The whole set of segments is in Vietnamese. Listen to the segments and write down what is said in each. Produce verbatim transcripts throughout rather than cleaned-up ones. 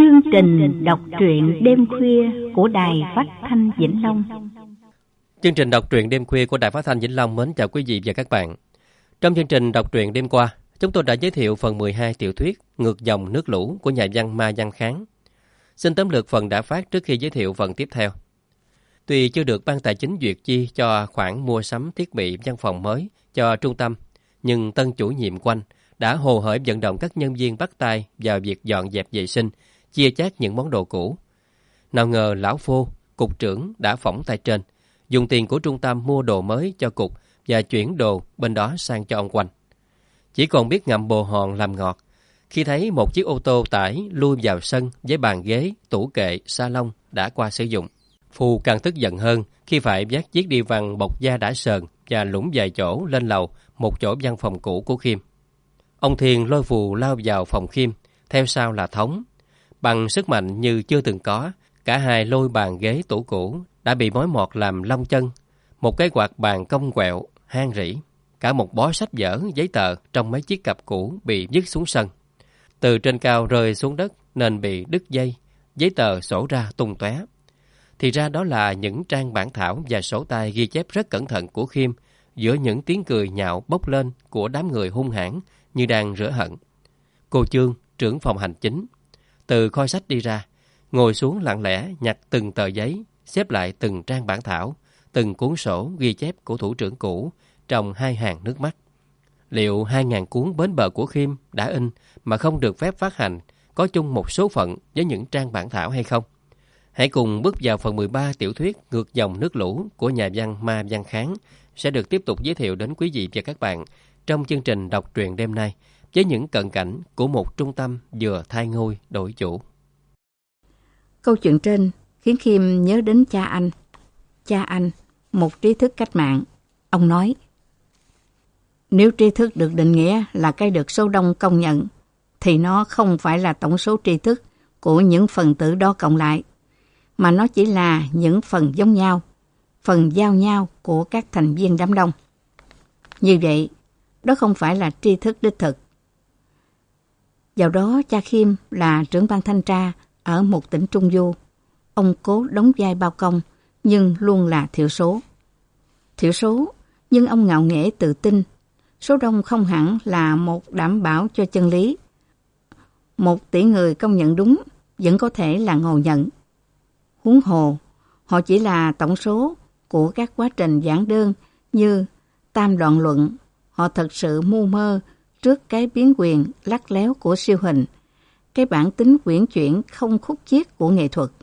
Chương trình đọc truyện đêm khuya của Đài Phát thanh Vĩnh Long. Chương trình đọc truyện đêm khuya của Đài Phát thanh Vĩnh Long mến chào quý vị và các bạn. Trong chương trình đọc truyện đêm qua, chúng tôi đã giới thiệu phần mười hai tiểu thuyết Ngược dòng nước lũ của nhà văn Ma Văn Kháng. Xin tóm lược phần đã phát trước khi giới thiệu phần tiếp theo. Tuy chưa được Ban Tài chính duyệt chi cho khoản mua sắm thiết bị văn phòng mới cho trung tâm, nhưng tân chủ nhiệm Quanh đã hồ hởi vận động các nhân viên bắt tay vào việc dọn dẹp vệ sinh, chia chác những món đồ cũ. Nào ngờ lão Phô, cục trưởng đã phỏng tay trên, dùng tiền của trung tâm mua đồ mới cho cục và chuyển đồ bên đó sang cho ông Quanh. Chỉ còn biết ngậm bồ hòn làm ngọt, khi thấy một chiếc ô tô tải lui vào sân với bàn ghế, tủ kệ, salon đã qua sử dụng. Phu càng tức giận hơn khi phải vác chiếc đi văn bọc da đã sờn và lũng vài chỗ lên lầu một chỗ văn phòng cũ của Khiêm. Ông Thiền lôi Phù lao vào phòng Khiêm, theo sau là Thống. Bằng sức mạnh như chưa từng có, cả hai lôi bàn ghế tủ cũ đã bị mối mọt làm lông chân. Một cái quạt bàn cong quẹo, han rỉ. Cả một bó sách vở, giấy tờ trong mấy chiếc cặp cũ bị vứt xuống sân. Từ trên cao rơi xuống đất nên bị đứt dây, giấy tờ sổ ra tung tóe. Thì ra đó là những trang bản thảo và sổ tay ghi chép rất cẩn thận của Khiêm giữa những tiếng cười nhạo bốc lên của đám người hung hãn như đang rửa hận. Cô Chương, trưởng phòng hành chính, từ kho sách đi ra, ngồi xuống lặng lẽ nhặt từng tờ giấy, xếp lại từng trang bản thảo, từng cuốn sổ ghi chép của thủ trưởng cũ trong hai hàng nước mắt. Liệu hai ngàn cuốn bến bờ của Khiêm đã in mà không được phép phát hành có chung một số phận với những trang bản thảo hay không? Hãy cùng bước vào phần mười ba tiểu thuyết Ngược dòng nước lũ của nhà văn Ma Văn Kháng sẽ được tiếp tục giới thiệu đến quý vị và các bạn trong chương trình đọc truyện đêm nay với những cận cảnh của một trung tâm vừa thay ngôi đổi chủ. Câu chuyện trên khiến Khiêm nhớ đến cha anh. Cha anh, một trí thức cách mạng. Ông nói, nếu trí thức được định nghĩa là cái được số đông công nhận, thì nó không phải là tổng số tri thức của những phần tử đó cộng lại, mà nó chỉ là những phần giống nhau, phần giao nhau của các thành viên đám đông. Như vậy, đó không phải là tri thức đích thực. Vào đó, cha Khiêm là trưởng ban thanh tra ở một tỉnh Trung Du. Ông cố đóng vai bao công, nhưng luôn là thiểu số. Thiểu số, nhưng ông ngạo nghễ tự tin. Số đông không hẳn là một đảm bảo cho chân lý. Một tỷ người công nhận đúng, vẫn có thể là ngộ nhận. Huống hồ, họ chỉ là tổng số của các quá trình giản đơn như tam đoạn luận. Họ thật sự mưu mơ trước cái biến quyền lắt léo của siêu hình, cái bản tính quyển chuyển không khúc chiết của nghệ thuật.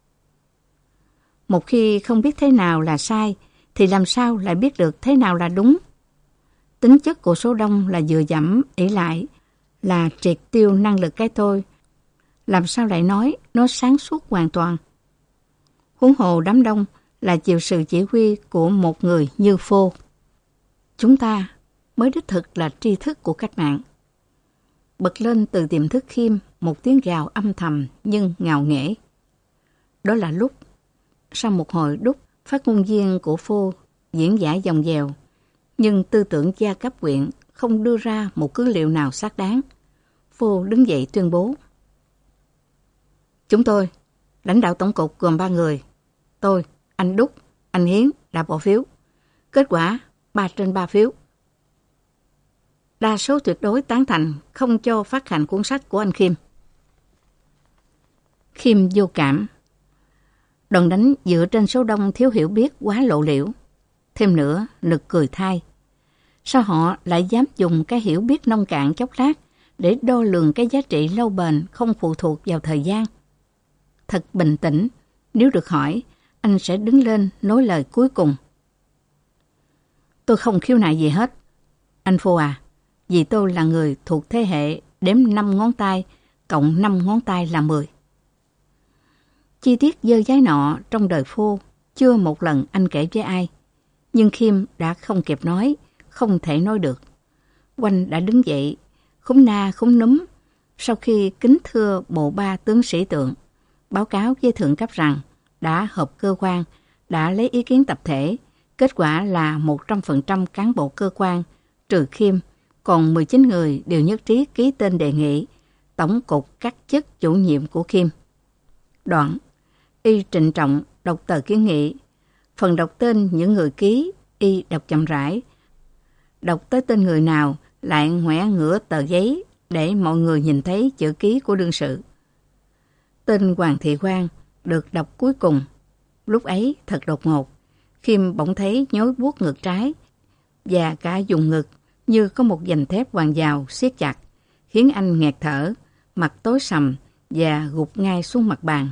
Một khi không biết thế nào là sai, thì làm sao lại biết được thế nào là đúng? Tính chất của số đông là dựa dẫm, ỷ lại, là triệt tiêu năng lực cái tôi. Làm sao lại nói nó sáng suốt hoàn toàn? Huống hồ đám đông là chịu sự chỉ huy của một người như Phô. Chúng ta mới đích thực là tri thức của cách mạng. Bật lên từ tiềm thức Khiêm một tiếng gào âm thầm nhưng ngạo nghễ. Đó là lúc, sau một hồi đúc, phát ngôn viên của Phô diễn giải dòng dèo, nhưng tư tưởng gia cấp quyện không đưa ra một cứ liệu nào xác đáng. Phô đứng dậy tuyên bố. Chúng tôi, lãnh đạo tổng cục gồm ba người. Tôi, anh Đúc, anh Hiến đã bỏ phiếu. Kết quả ba trên ba phiếu. Đa số tuyệt đối tán thành không cho phát hành cuốn sách của anh Khiêm. Khiêm vô cảm. Đòn đánh dựa trên số đông thiếu hiểu biết quá lộ liễu. Thêm nữa, nực cười thay. Sao họ lại dám dùng cái hiểu biết nông cạn chốc lát để đo lường cái giá trị lâu bền không phụ thuộc vào thời gian? Thật bình tĩnh, nếu được hỏi, anh sẽ đứng lên nói lời cuối cùng. Tôi không khiếu nại gì hết. Anh Phô à, vì tôi là người thuộc thế hệ đếm năm ngón tay, cộng năm ngón tay là mười. Chi tiết dơ dái nọ trong đời Phô chưa một lần anh kể với ai. Nhưng Khiêm đã không kịp nói, không thể nói được. Quanh đã đứng dậy, khúm na khúm núm, sau khi kính thưa bộ ba tướng sĩ tượng, báo cáo với thượng cấp rằng đã họp cơ quan, đã lấy ý kiến tập thể, kết quả là một trăm phần trăm cán bộ cơ quan, trừ Khiêm, còn mười chín người đều nhất trí ký tên đề nghị tổng cục cắt chức chủ nhiệm của Khiêm. Đoạn, y trịnh trọng đọc tờ kiến nghị. Phần đọc tên những người ký, y đọc chậm rãi. Đọc tới tên người nào, lại ngoẻ ngửa tờ giấy để mọi người nhìn thấy chữ ký của đương sự. Tên Hoàng Thị Quang được đọc cuối cùng. Lúc ấy thật đột ngột, Khiêm bỗng thấy nhói buốt ngực trái và cả vùng ngực như có một dành thép hoàng dào siết chặt, khiến anh nghẹt thở, mặt tối sầm và gục ngay xuống mặt bàn.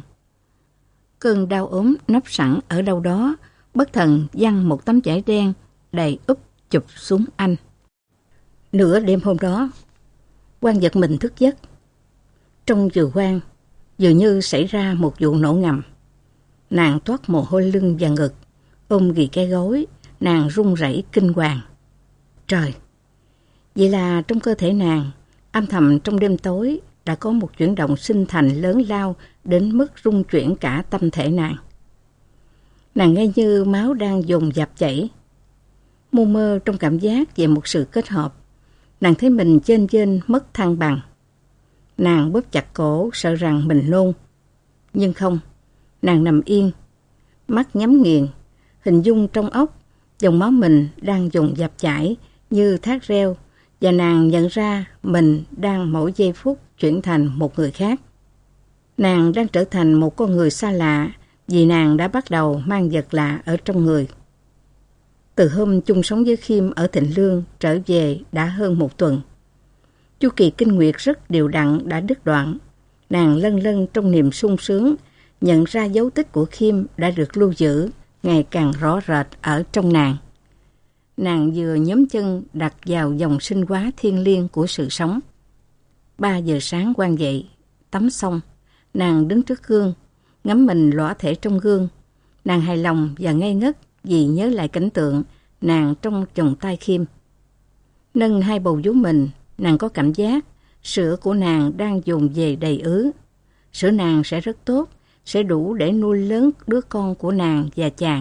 Cơn đau ốm nấp sẵn ở đâu đó, bất thần giăng một tấm vải đen đầy úp chụp xuống anh. Nửa đêm hôm đó, Quang giật mình thức giấc. Trong giường Quang dường như xảy ra một vụ nổ ngầm. Nàng toát mồ hôi lưng và ngực, ôm ghì cái gối, nàng run rẩy kinh hoàng. Trời! Vậy là trong cơ thể nàng, âm thầm trong đêm tối, đã có một chuyển động sinh thành lớn lao đến mức rung chuyển cả tâm thể nàng. Nàng nghe như máu đang dồn dập chảy. Mù mơ trong cảm giác về một sự kết hợp, nàng thấy mình chênh chênh mất thăng bằng. Nàng bóp chặt cổ sợ rằng mình nôn. Nhưng không, nàng nằm yên, mắt nhắm nghiền, hình dung trong óc, dòng máu mình đang dồn dập chảy như thác reo, và nàng nhận ra mình đang mỗi giây phút chuyển thành một người khác. Nàng đang trở thành một con người xa lạ vì nàng đã bắt đầu mang vật lạ ở trong người. Từ hôm chung sống với Khiêm ở Thịnh Lương trở về đã hơn một tuần. Chu kỳ kinh nguyệt rất đều đặn đã đứt đoạn. Nàng lân lân trong niềm sung sướng, nhận ra dấu tích của Khiêm đã được lưu giữ ngày càng rõ rệt ở trong nàng. Nàng vừa nhóm chân đặt vào dòng sinh hóa thiêng liêng của sự sống. Ba giờ sáng Quang dậy, tắm xong, nàng đứng trước gương, ngắm mình lõa thể trong gương. Nàng hài lòng và ngây ngất vì nhớ lại cảnh tượng nàng trong vòng tay Khiêm. Nâng hai bầu vú mình, nàng có cảm giác sữa của nàng đang dồn về đầy ứ. Sữa nàng sẽ rất tốt, sẽ đủ để nuôi lớn đứa con của nàng và chàng.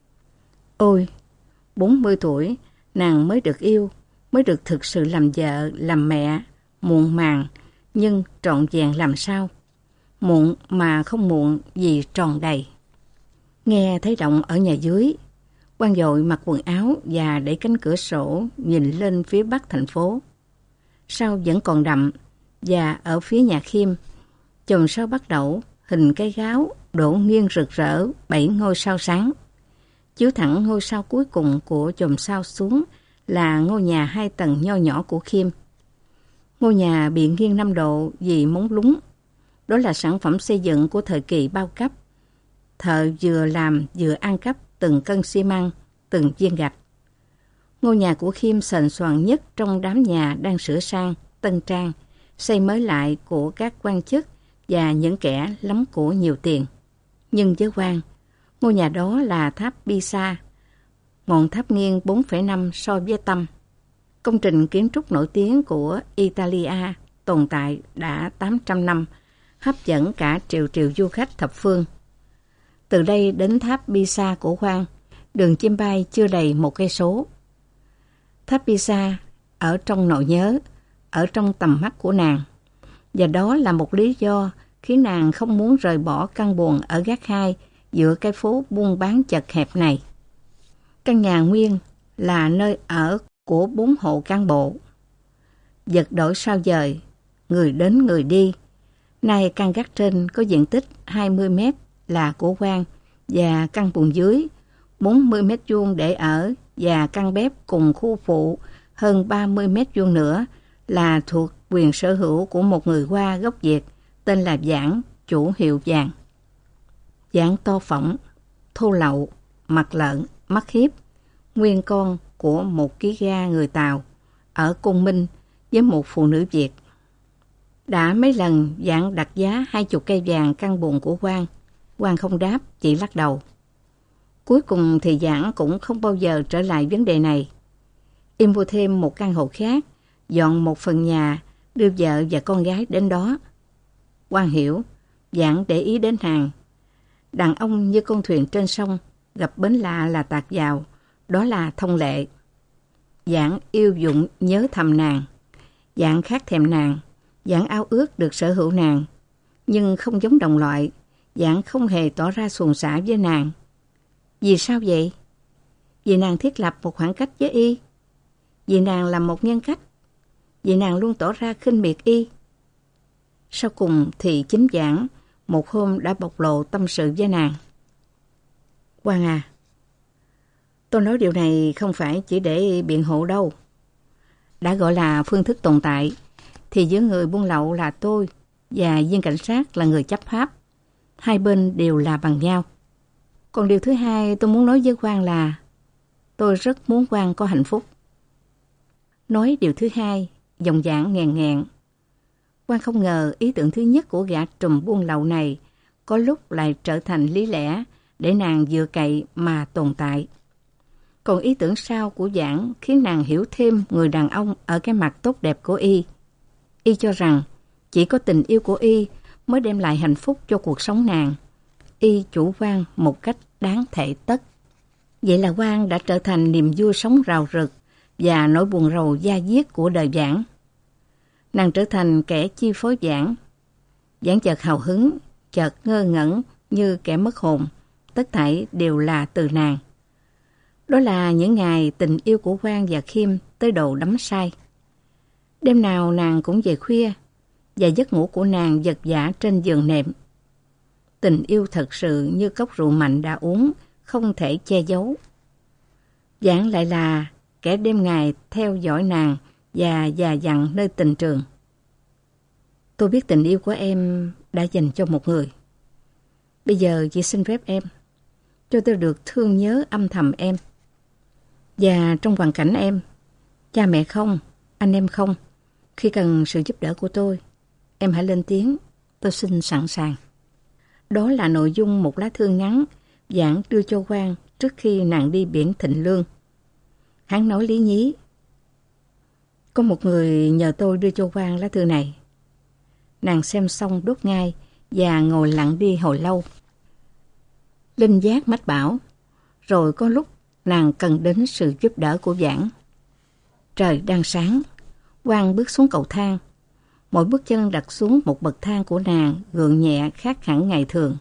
Ôi, bốn mươi tuổi, nàng mới được yêu, mới được thực sự làm vợ, làm mẹ, muộn màng, nhưng trọn vẹn làm sao? Muộn mà không muộn vì tròn đầy. Nghe thấy động ở nhà dưới, Quang vội mặc quần áo và đẩy cánh cửa sổ nhìn lên phía bắc thành phố. Sao vẫn còn đậm, và ở phía nhà Khiêm, chòm sao bắt đầu hình cây gáo đổ nghiêng rực rỡ bảy ngôi sao sáng. Chiếu thẳng ngôi sao cuối cùng của chòm sao xuống là ngôi nhà hai tầng nho nhỏ của Khiêm. Ngôi nhà bị nghiêng năm độ vì móng lún. Đó là sản phẩm xây dựng của thời kỳ bao cấp. Thợ vừa làm vừa ăn cắp từng cân xi măng, từng viên gạch. Ngôi nhà của Khiêm sành soàn nhất trong đám nhà đang sửa sang, tân trang, xây mới lại của các quan chức và những kẻ lắm của nhiều tiền. Nhưng với Quang, ngôi nhà đó là tháp Pisa, ngọn tháp nghiêng bốn phẩy năm so với tâm. Công trình kiến trúc nổi tiếng của Italia tồn tại đã tám trăm năm, hấp dẫn cả triệu triệu du khách thập phương. Từ đây đến tháp Pisa của Quang, đường chim bay chưa đầy một cây số. Tháp Pisa ở trong nỗi nhớ, ở trong tầm mắt của nàng. Và đó là một lý do khiến nàng không muốn rời bỏ căn buồng ở gác hai giữa cái phố buôn bán chật hẹp này. Căn nhà nguyên là nơi ở của bốn hộ cán bộ. Vật đổi sao dời, người đến người đi. Nay căn gác trên có diện tích hai mươi mét là của Quang, và căn buồng dưới bốn mươi mét vuông để ở, và căn bếp cùng khu phụ hơn ba mươi mét vuông nữa là thuộc quyền sở hữu của một người Hoa gốc Việt tên là Giảng, chủ hiệu vàng. Giảng to phỏng, thô lậu, mặt lợn, mắt hiếp, nguyên con của một ký ga người Tàu ở Côn Minh với một phụ nữ Việt. Đã mấy lần Giảng đặt giá hai chục cây vàng căn buồng của Quang. Quang không đáp, chỉ lắc đầu. Cuối cùng thì Giảng cũng không bao giờ trở lại vấn đề này. Y mua thêm một căn hộ khác, dọn một phần nhà, đưa vợ và con gái đến đó. Quang hiểu, Giảng để ý đến hàng. Đàn ông như con thuyền trên sông, gặp bến lạ là tạt vào, đó là thông lệ. Giảng yêu dụng nhớ thầm nàng. Giảng khát thèm nàng, Giảng ao ước được sở hữu nàng, nhưng không giống đồng loại, Giảng không hề tỏ ra xuồng xả với nàng. Vì sao vậy? Vì nàng thiết lập một khoảng cách với y. Vì nàng là một nhân cách. Vì nàng luôn tỏ ra khinh miệt y. Sau cùng thì chính Giảng một hôm đã bộc lộ tâm sự với nàng. Quang à, tôi nói điều này không phải chỉ để biện hộ đâu. Đã gọi là phương thức tồn tại, thì giữa người buôn lậu là tôi và viên cảnh sát là người chấp pháp. Hai bên đều là bằng nhau. Còn điều thứ hai tôi muốn nói với Quang là tôi rất muốn Quang có hạnh phúc. Nói điều thứ hai, giọng Giảng nghèn nghẹn. Quang không ngờ ý tưởng thứ nhất của gã trùm buôn lậu này có lúc lại trở thành lý lẽ để nàng dựa cậy mà tồn tại. Còn ý tưởng sau của Giảng khiến nàng hiểu thêm người đàn ông ở cái mặt tốt đẹp của y. Y cho rằng chỉ có tình yêu của y mới đem lại hạnh phúc cho cuộc sống nàng. Y chủ quan một cách đáng thể tất. Vậy là Quang đã trở thành niềm vui sống rào rực và nỗi buồn rầu da diết của đời Giảng. Nàng trở thành kẻ chi phối Giảng. Giảng chợt hào hứng, chợt ngơ ngẩn như kẻ mất hồn. Tất thảy đều là từ nàng. Đó là những ngày tình yêu của Quang và Khiêm tới độ đắm say. Đêm nào nàng cũng về khuya, và giấc ngủ của nàng giật giã trên giường nệm. Tình yêu thật sự như cốc rượu mạnh đã uống, không thể che giấu. Giảng lại là kẻ đêm ngày theo dõi nàng và già dặn nơi tình trường. Tôi biết tình yêu của em đã dành cho một người. Bây giờ chỉ xin phép em, cho tôi được thương nhớ âm thầm em. Và trong hoàn cảnh em, cha mẹ không, anh em không, khi cần sự giúp đỡ của tôi, em hãy lên tiếng, tôi xin sẵn sàng. Đó là nội dung một lá thư ngắn Giảng đưa cho Quang trước khi nàng đi biển Thịnh Lương. Hắn nói lý nhí. Có một người nhờ tôi đưa cho Quang lá thư này. Nàng xem xong đốt ngay và ngồi lặng đi hồi lâu. Linh giác mách bảo, rồi có lúc nàng cần đến sự giúp đỡ của Giảng. Trời đang sáng, Quang bước xuống cầu thang. Mỗi bước chân đặt xuống một bậc thang của nàng gượng nhẹ khác hẳn ngày thường.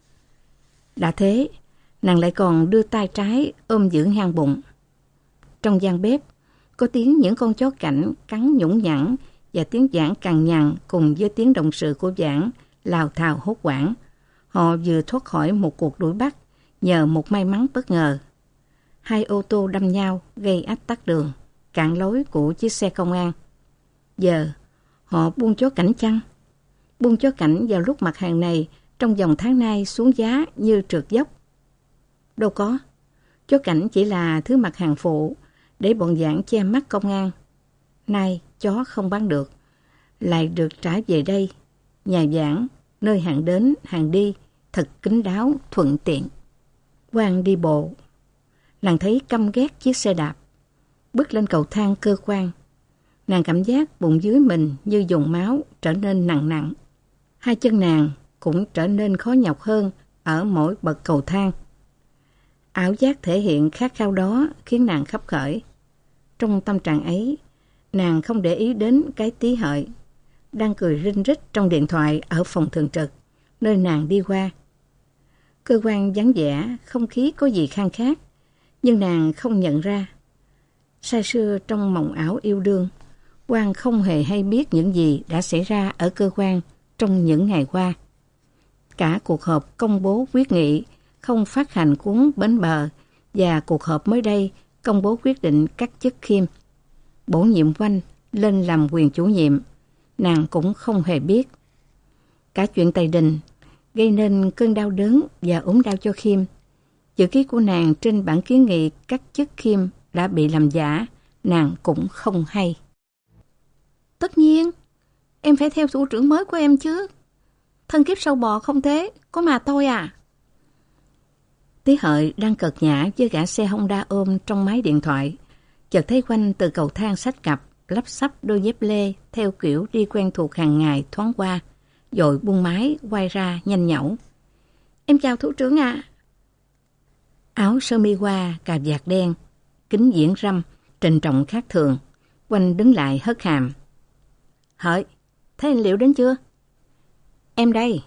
Đã thế, nàng lại còn đưa tay trái ôm giữ hang bụng. Trong gian bếp, có tiếng những con chó cảnh cắn nhũng nhẵn và tiếng Giảng cằn nhằn cùng với tiếng động sự của Giảng lào thào hốt hoảng. Họ vừa thoát khỏi một cuộc đuổi bắt nhờ một may mắn bất ngờ. Hai ô tô đâm nhau gây ách tắc đường, cản lối của chiếc xe công an. Giờ, họ buông chó cảnh chăng? Buông chó cảnh vào lúc mặt hàng này trong vòng tháng nay xuống giá như trượt dốc. Đâu có, chó cảnh chỉ là thứ mặt hàng phụ để bọn Giảng che mắt công an. Nay chó không bán được, lại được trả về đây. Nhà Giảng, nơi hàng đến, hàng đi, thật kín đáo, thuận tiện. Quang đi bộ. Nàng thấy căm ghét chiếc xe đạp. Bước lên cầu thang cơ quan. Nàng cảm giác bụng dưới mình như dồn máu trở nên nặng nặng. Hai chân nàng cũng trở nên khó nhọc hơn ở mỗi bậc cầu thang. Ảo giác thể hiện khát khao đó khiến nàng khấp khởi. Trong tâm trạng ấy, nàng không để ý đến cái tí hợi đang cười rinh rít trong điện thoại ở phòng thường trực, nơi nàng đi qua. Cơ quan vắng vẻ, không khí có gì khang khác, nhưng nàng không nhận ra. Say sưa trong mộng ảo yêu đương, Quang không hề hay biết những gì đã xảy ra ở cơ quan trong những ngày qua. Cả cuộc họp công bố quyết nghị không phát hành cuốn Bến Bờ và cuộc họp mới đây công bố quyết định cắt chức Khiêm, bổ nhiệm Oanh lên làm quyền chủ nhiệm, nàng cũng không hề biết. Cả chuyện Tây Đình gây nên cơn đau đớn và ốm đau cho Khiêm. Chữ ký của nàng trên bản kiến nghị cắt chức Khiêm đã bị làm giả, nàng cũng không hay. Tất nhiên, em phải theo thủ trưởng mới của em chứ. Thân kiếp sâu bò không thế, có mà tôi à. Tí hợi đang cợt nhã với gã xe Honda ôm trong máy điện thoại. Chợt thấy Oanh từ cầu thang xách cặp, lắp xắp đôi dép lê theo kiểu đi quen thuộc hàng ngày thoáng qua, rồi buông máy quay ra nhanh nhẩu. Em chào thủ trưởng ạ. À. Áo sơ mi hoa, cà vạt đen, kính viễn râm, trịnh trọng khác thường. Oanh đứng lại hất hàm. Hỡi, thấy anh Liệu đến chưa? Em đây.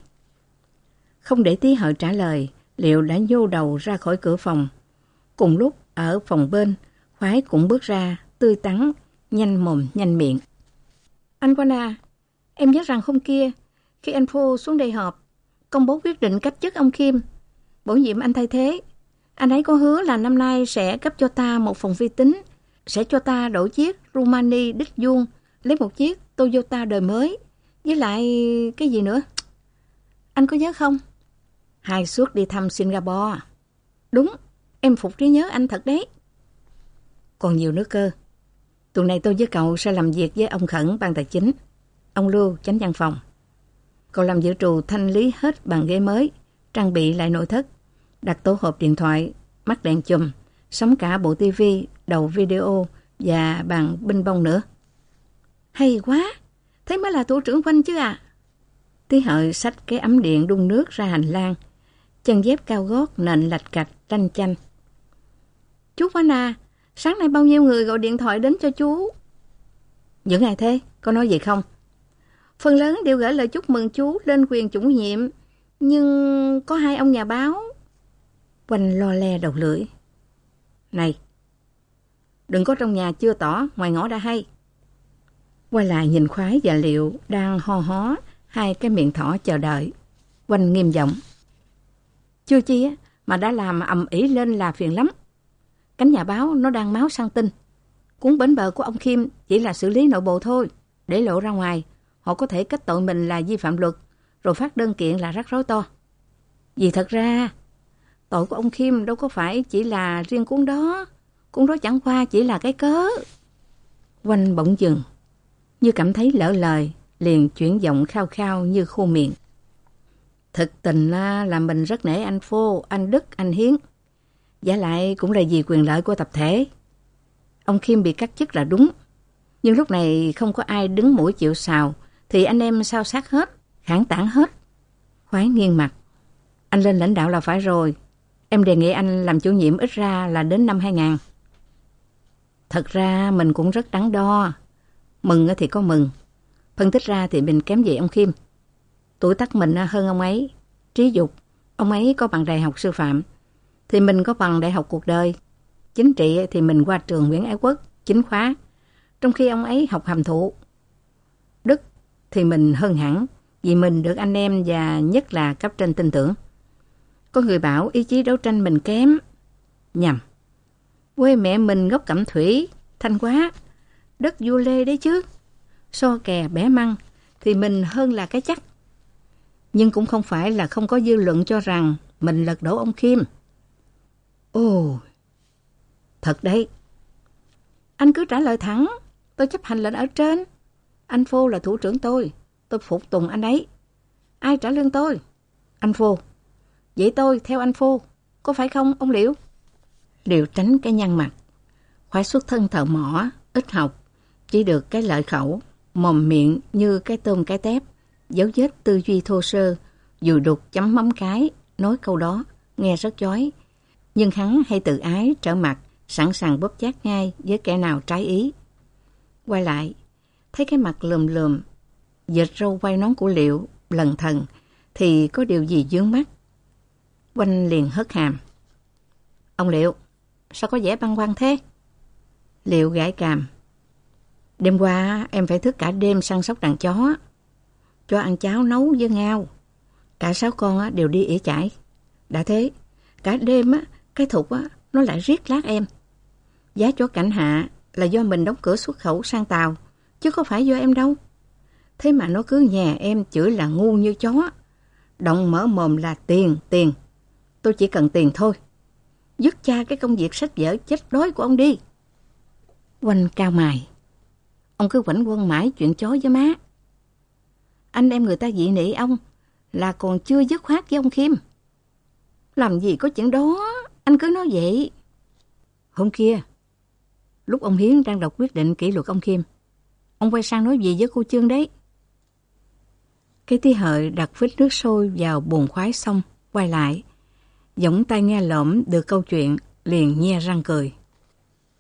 Không để Tí Hợi trả lời, Liệu đã nhô đầu ra khỏi cửa phòng. Cùng lúc ở phòng bên, Khoái cũng bước ra, tươi tắn, nhanh mồm nhanh miệng. Anh Quan à, em nhớ rằng hôm kia, khi anh Phô xuống đây họp, công bố quyết định cách chức ông Kim, bổ nhiệm anh thay thế. Anh ấy có hứa là năm nay sẽ cấp cho ta một phòng vi tính, sẽ cho ta đổi chiếc Rumani đích vuông, lấy một chiếc Toyota đời mới, với lại cái gì nữa? Anh có nhớ không? Hai suất đi thăm Singapore. Đúng, em phục trí nhớ anh thật đấy. Còn nhiều nữa cơ. Tuần này tôi với cậu sẽ làm việc với ông Khẩn ban tài chính, ông Lưu chánh văn phòng. Cậu làm dự trù thanh lý hết bàn ghế mới, trang bị lại nội thất, đặt tổ hộp điện thoại, mắt đèn chùm, sắm cả bộ tivi, đầu video và bàn binh bông nữa. Hay quá, thế mới là thủ trưởng Quanh chứ à. Tí Hợi xách cái ấm điện đun nước ra hành lang, chân dép cao gót nện lạch cạch tranh chanh. Chú Quanh à, sáng nay bao nhiêu người gọi điện thoại đến cho chú? Những ai thế? Có nói gì không? Phần lớn đều gửi lời chúc mừng chú lên quyền chủ nhiệm, nhưng có hai ông nhà báo. Quanh lo le đầu lưỡi. Này, đừng có trong nhà chưa tỏ, ngoài ngõ đã hay. Quay lại nhìn Khoái và Liệu đang ho hó hai cái miệng thỏ chờ đợi. Quanh nghiêm giọng. Chưa chi á, mà đã làm ầm ĩ lên là phiền lắm. Cánh nhà báo nó đang máu săn tin. Cuốn bến bờ của ông Kim chỉ là xử lý nội bộ thôi. Để lộ ra ngoài, họ có thể kết tội mình là vi phạm luật, rồi phát đơn kiện là rắc rối to. Vì thật ra, tội của ông Kim đâu có phải chỉ là riêng cuốn đó. Cuốn đó chẳng qua chỉ là cái cớ. Quanh bỗng dừng, như cảm thấy lỡ lời, liền chuyển giọng khao khao như khô miệng. Thực tình là mình rất nể anh Phô, anh Đức, anh Hiến. Giả lại cũng là vì quyền lợi của tập thể. Ông Kim bị cắt chức là đúng. Nhưng lúc này không có ai đứng mũi chịu sào, thì anh em sao sát hết, khản tản hết. Khoái nghiêng mặt. Anh lên lãnh đạo là phải rồi. Em đề nghị anh làm chủ nhiệm ít ra là đến năm hai nghìn. Thật ra mình cũng rất đắn đo. Mừng thì có mừng. Phân tích ra thì mình kém về ông Kim. Tuổi tác mình hơn ông ấy. Trí dục, ông ấy có bằng đại học sư phạm, thì mình có bằng đại học cuộc đời. Chính trị thì mình qua trường Nguyễn Ái Quốc, chính khóa, trong khi ông ấy học hàm thụ. Đức thì mình hơn hẳn, vì mình được anh em và nhất là cấp trên tin tưởng. Có người bảo ý chí đấu tranh mình kém. Nhầm. Quê mẹ mình gốc Cẩm Thủy, Thanh Hóa, đất vua Lê đấy chứ. So kè bẻ măng thì mình hơn là cái chắc. Nhưng cũng không phải là không có dư luận cho rằng mình lật đổ ông Kim. Ồ, thật đấy. Anh cứ trả lời thẳng, tôi chấp hành lệnh ở trên. Anh Phô là thủ trưởng tôi, tôi phục tùng anh ấy. Ai trả lương tôi? Anh Phô. Vậy tôi theo anh Phô, có phải không ông Liệu? Liệu tránh cái nhăn mặt. Khoái xuất thân thợ mỏ, ít học, chỉ được cái lợi khẩu, mồm miệng như cái tôm cái tép, dấu vết tư duy thô sơ, dùi đục chấm mắm cái, nói câu đó, nghe rất chói. Nhưng hắn hay tự ái, trở mặt, sẵn sàng bóp chát ngay với kẻ nào trái ý. Quay lại, thấy cái mặt lườm lườm, dệt râu quay nón của Liệu, lần thần, thì có điều gì vướng mắt. Quanh liền hất hàm. Ông Liệu, sao có vẻ băn khoăn thế? Liệu gãi càm. Đêm qua em phải thức cả đêm săn sóc đàn chó, cho ăn cháo nấu với ngao. Cả sáu con đều đi ỉa chải. Đã thế, cả đêm á, cái thục á, nó lại riết lát em. Giá chó Cảnh Hạ là do mình đóng cửa xuất khẩu sang Tàu, chứ có phải do em đâu. Thế mà nó cứ nhà em chửi là ngu như chó. Động mở mồm là tiền, tiền. Tôi chỉ cần tiền thôi. Dứt cha cái công việc sách vở chết đói của ông đi. Quanh cao mày. Ông cứ quảnh quẩn mãi chuyện chó với má. Anh em người ta dị nị ông là còn chưa dứt khoát với ông Kim. Làm gì có chuyện đó, anh cứ nói vậy. Hôm kia, lúc ông Hiến đang đọc quyết định kỷ luật ông Kim, ông quay sang nói gì với cô Chương đấy? Cái Tí Hợi đặt vít nước sôi vào bồn khoái xong, quay lại, giọng tai nghe lỏm được câu chuyện, liền nhe răng cười.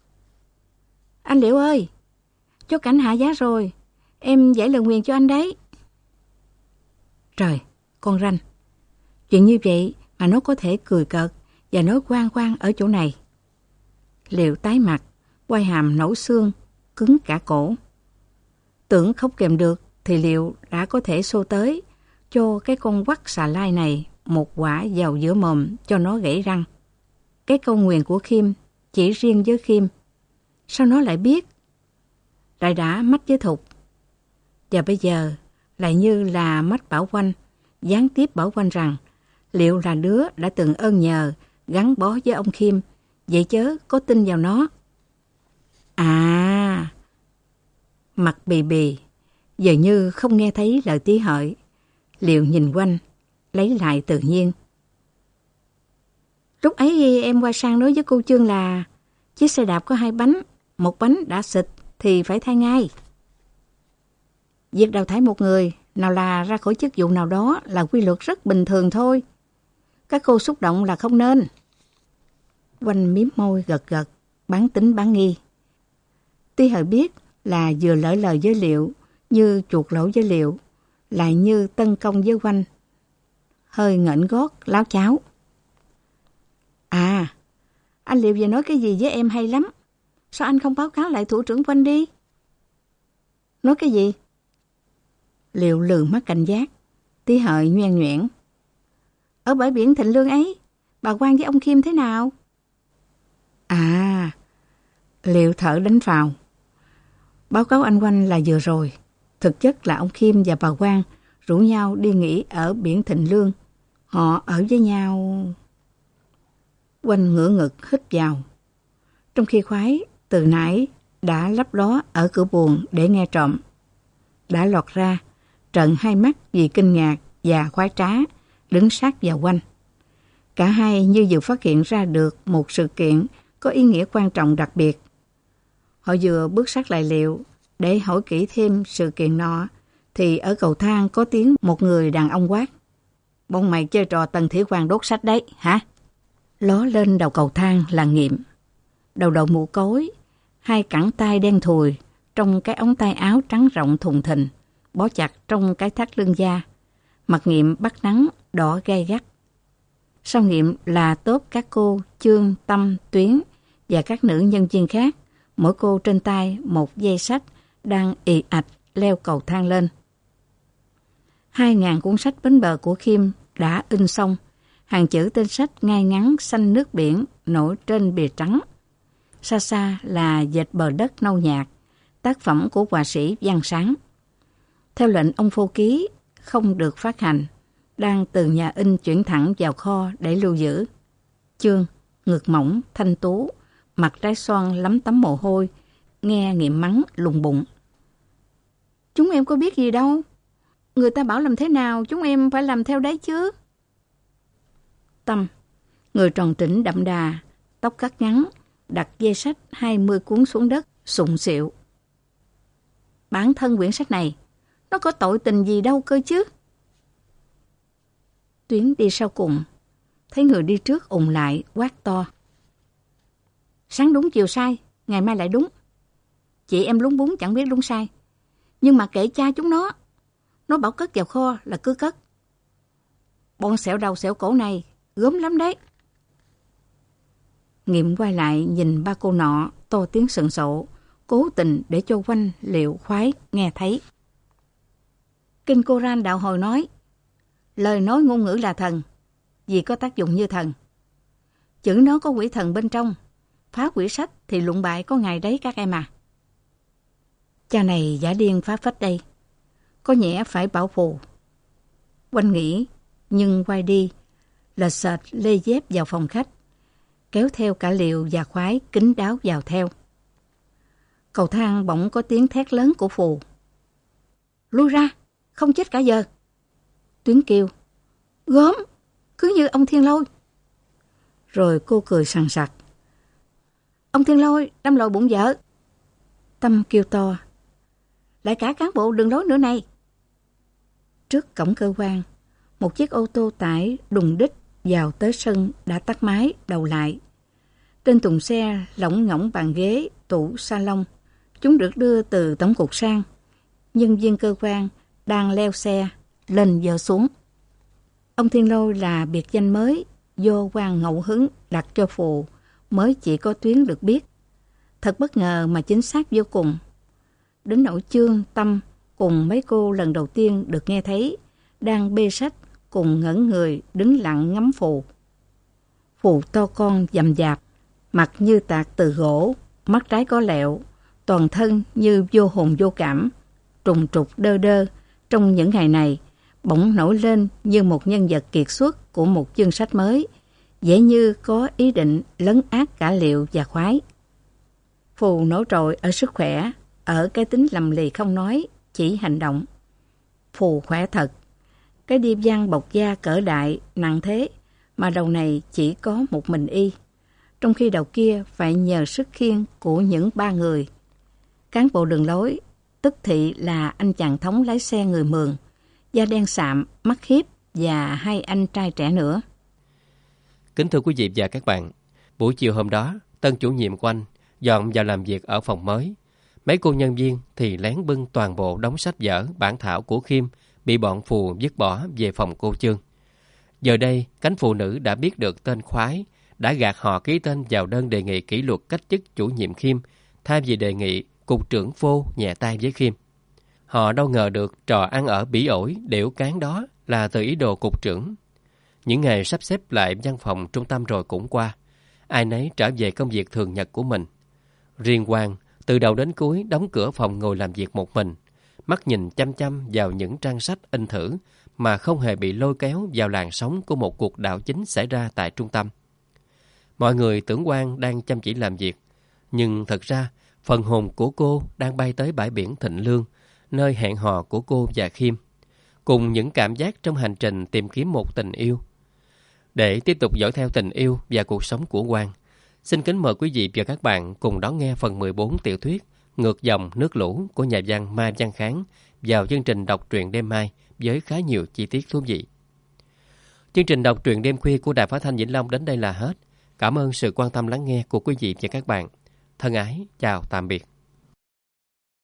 Anh Liệu ơi, cho Cảnh hạ giá rồi, em giải lời nguyền cho anh đấy. Trời, con ranh. Chuyện như vậy mà nó có thể cười cợt và nói quang quang ở chỗ này. Liệu tái mặt, quai hàm nổi xương, cứng cả cổ. Tưởng không kèm được thì Liệu đã có thể xô tới cho cái con quắt xà lai này một quả vào giữa mồm cho nó gãy răng. Cái câu nguyền của Khiêm chỉ riêng với Khiêm. Sao nó lại biết? Lại đã mách với Thục. Và bây giờ lại như là mách Bảo Oanh, gián tiếp Bảo Oanh rằng Liệu là đứa đã từng ơn nhờ, gắn bó với ông Khiêm, vậy chớ có tin vào nó. À, mặt bì bì, giờ như không nghe thấy lời tí hợi. Liệu nhìn quanh, lấy lại tự nhiên. Lúc ấy em quay sang nói với cô Chương là chiếc xe đạp có hai bánh, một bánh đã xịt thì phải thay ngay. Việc đào thải một người, nào là ra khỏi chức vụ nào đó là quy luật rất bình thường thôi. Các cô xúc động là không nên. Oanh mím môi gật gật, bán tính bán nghi. Tí hợi biết là vừa lỡ lời với Liệu, như chuột lỗ với Liệu, lại như tân công với Oanh. Hơi ngẩng gót, láo cháo. À, anh Liệu vừa nói cái gì với em hay lắm. Sao anh không báo cáo lại thủ trưởng Oanh đi? Nói cái gì? Liệu lừ mắt cảnh giác. Tí hợi nhoẻn nhoẻn. Ở bãi biển Thịnh Lương ấy, bà Quang với ông Khiêm thế nào? À, Liệu thở đánh vào. Báo cáo anh Oanh là vừa rồi. Thực chất là ông Khiêm và bà Quang rủ nhau đi nghỉ ở biển Thịnh Lương. Họ ở với nhau. Oanh ngửa ngực hít vào. Trong khi Khoái từ nãy đã lấp ló ở cửa buồng để nghe trộm. Đã lọt ra, trợn hai mắt vì kinh ngạc và khoái trá, đứng sát vào Oanh. Cả hai như vừa phát hiện ra được một sự kiện có ý nghĩa quan trọng đặc biệt. Họ vừa bước sát lại Liệu để hỏi kỹ thêm sự kiện nọ, thì ở cầu thang có tiếng một người đàn ông quát. Bọn mày chơi trò Tần Thủy Hoàng đốt sách đấy, hả? Ló lên đầu cầu thang là Nghiệm. Đầu đội mũ cối, hai cẳng tay đen thùi, trong cái ống tay áo trắng rộng thùng thình, bó chặt trong cái thắt lưng da. Mặt Nghiệm bắt nắng, đỏ gay gắt. Sau Nghiệm là tốp các cô Chương, Tâm, Tuyến và các nữ nhân viên khác, mỗi cô trên tay một dây sách đang ì ạch leo cầu thang lên. Hai ngàn cuốn sách bến bờ của Khiêm đã in xong, hàng chữ tên sách ngay ngắn xanh nước biển nổi trên bìa trắng. Xa xa là Dệt bờ đất nâu nhạt, tác phẩm của họa sĩ Văn Sáng. Theo lệnh ông Phô Ký, không được phát hành, đang từ nhà in chuyển thẳng vào kho để lưu giữ. Chương, ngực mỏng, thanh tú, mặt trái xoan lấm tấm mồ hôi, nghe Nghiệm mắng lùng bụng. Chúng em có biết gì đâu. Người ta bảo làm thế nào, chúng em phải làm theo đấy chứ. Tâm, người tròn trĩnh đậm đà, tóc cắt ngắn, đặt dây sách hai mươi cuốn xuống đất, sụng xịu. Bản thân quyển sách này, nó có tội tình gì đâu cơ chứ. Tuyến đi sau cùng, thấy người đi trước ùn lại, quát to. Sáng đúng chiều sai, ngày mai lại đúng. Chị em lúng búng chẳng biết đúng sai. Nhưng mà kệ cha chúng nó. Nó bảo cất vào kho là cứ cất. Bọn xẻo đầu xẻo cổ này, gớm lắm đấy. Nghiệm quay lại nhìn ba cô nọ, to tiếng sừng sộ, cố tình để cho Oanh, Liệu, Khoái nghe thấy. Kinh Cô-ran đạo hồi nói, lời nói ngôn ngữ là thần, vì có tác dụng như thần. Chữ nó có quỷ thần bên trong, phá quỷ sách thì lụng bại có ngày đấy các em à. Cha này giả điên phá phách đây, có nhẽ phải bảo phù. Oanh nghĩ, nhưng quay đi, lệch sệt lê dép vào phòng khách, kéo theo cả Liệu và Khoái kín đáo vào theo. Cầu thang bỗng có tiếng thét lớn của Phù. Lui ra, không chết cả giờ. Tuyến kêu, gớm, cứ như ông Thiên Lôi. Rồi cô cười sằng sặc. Ông Thiên Lôi đâm lồi bụng vợ. Tâm kêu to, lại cả cán bộ đừng nói nữa này. Trước cổng cơ quan, một chiếc ô tô tải đùng đích vào tới sân đã tắt máy đầu lại. Trên thùng xe lỏng ngỗng bàn ghế, tủ, salon. Chúng được đưa từ tổng cục sang. Nhân viên cơ quan đang leo xe, lên dơ xuống. Ông Thiên Lôi là biệt danh mới do quan Ngẫu Hứng đặt cho Phù, mới chỉ có Tuyến được biết. Thật bất ngờ mà chính xác vô cùng. Đến nỗi Chương, Tâm cùng mấy cô lần đầu tiên được nghe thấy, đang bê sách cùng ngẩn người đứng lặng ngắm Phù. Phù to con dầm dạp, mặt như tạc từ gỗ, mắt trái có lẹo, toàn thân như vô hồn vô cảm, trùng trục đơ đơ. Trong những ngày này, bỗng nổi lên như một nhân vật kiệt xuất của một chương sách mới, dễ như có ý định lấn át cả Liệu và Khoái. Phù nổi trội ở sức khỏe, ở cái tính lầm lì không nói, chỉ hành động. Phù khỏe thật, cái điệp văn bọc da cỡ đại, nặng thế, mà đầu này chỉ có một mình y, trong khi đầu kia phải nhờ sức khiêng của những ba người. Cán bộ đường lối, tức thị là anh chàng thống lái xe người Mường, da đen sạm, mắt hiếp và hai anh trai trẻ nữa. Kính thưa quý vị và các bạn, buổi chiều hôm đó, tân chủ nhiệm của anh dọn vào làm việc ở phòng mới. Mấy cô nhân viên thì lén bưng toàn bộ đống sách vở, bản thảo của Khiêm bị bọn Phù vứt bỏ về phòng cô Chương. Giờ đây, cánh phụ nữ đã biết được tên Khoái, đã gạt họ ký tên vào đơn đề nghị kỷ luật cách chức chủ nhiệm Khiêm, thay vì đề nghị cục trưởng Phô nhẹ tay với Khiêm. Họ đâu ngờ được trò ăn ở bỉ ổi, đểu cán đó là từ ý đồ cục trưởng. Những ngày sắp xếp lại văn phòng trung tâm rồi cũng qua, ai nấy trở về công việc thường nhật của mình. Riêng Quang, từ đầu đến cuối đóng cửa phòng ngồi làm việc một mình, mắt nhìn chăm chăm vào những trang sách in thử mà không hề bị lôi kéo vào làn sóng của một cuộc đảo chính xảy ra tại trung tâm. Mọi người tưởng Quang đang chăm chỉ làm việc, nhưng thật ra phần hồn của cô đang bay tới bãi biển Thịnh Lương, nơi hẹn hò của cô và Khiêm, cùng những cảm giác trong hành trình tìm kiếm một tình yêu. Để tiếp tục dõi theo tình yêu và cuộc sống của Quang, xin kính mời quý vị và các bạn cùng đón nghe phần mười bốn tiểu thuyết Ngược dòng nước lũ của nhà văn Mai Văn Kháng vào chương trình đọc truyện đêm mai với khá nhiều chi tiết thú vị. Chương trình đọc truyện đêm khuya của Đài Phát thanh Vĩnh Long đến đây là hết. Cảm ơn sự quan tâm lắng nghe của quý vị và các bạn. Thân ái, chào tạm biệt.